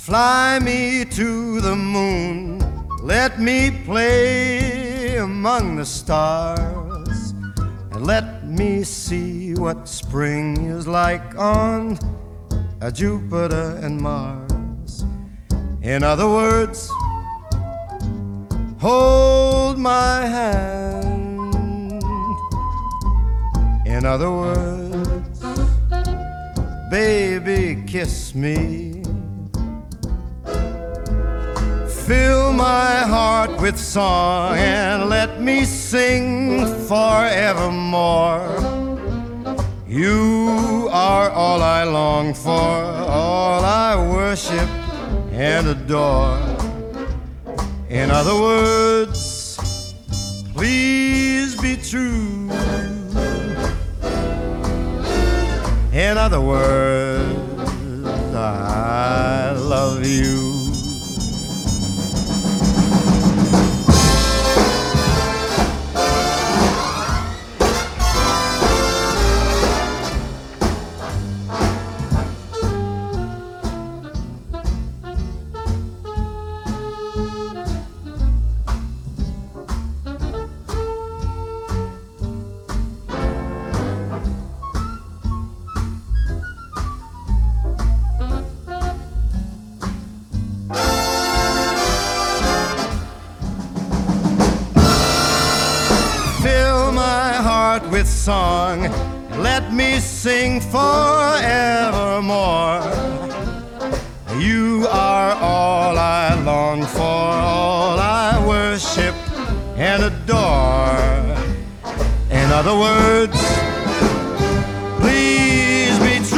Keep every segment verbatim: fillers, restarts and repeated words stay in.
Fly me to the moon, let me play among the stars, and let me see what spring is like on Jupiter and Mars. In other words, hold my hand. In other words, baby, kiss me. Fill my heart with song and let me sing forevermore. You are all I long for, all I worship and adore. In other words, please be true. In other words, I love you. With song, let me sing forevermore. You are all I long for, all I worship and adore. In other words, please be true.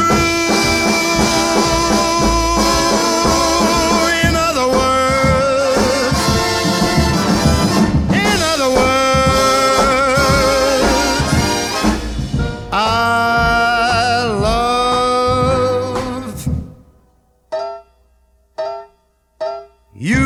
In other words, in other words, I love you.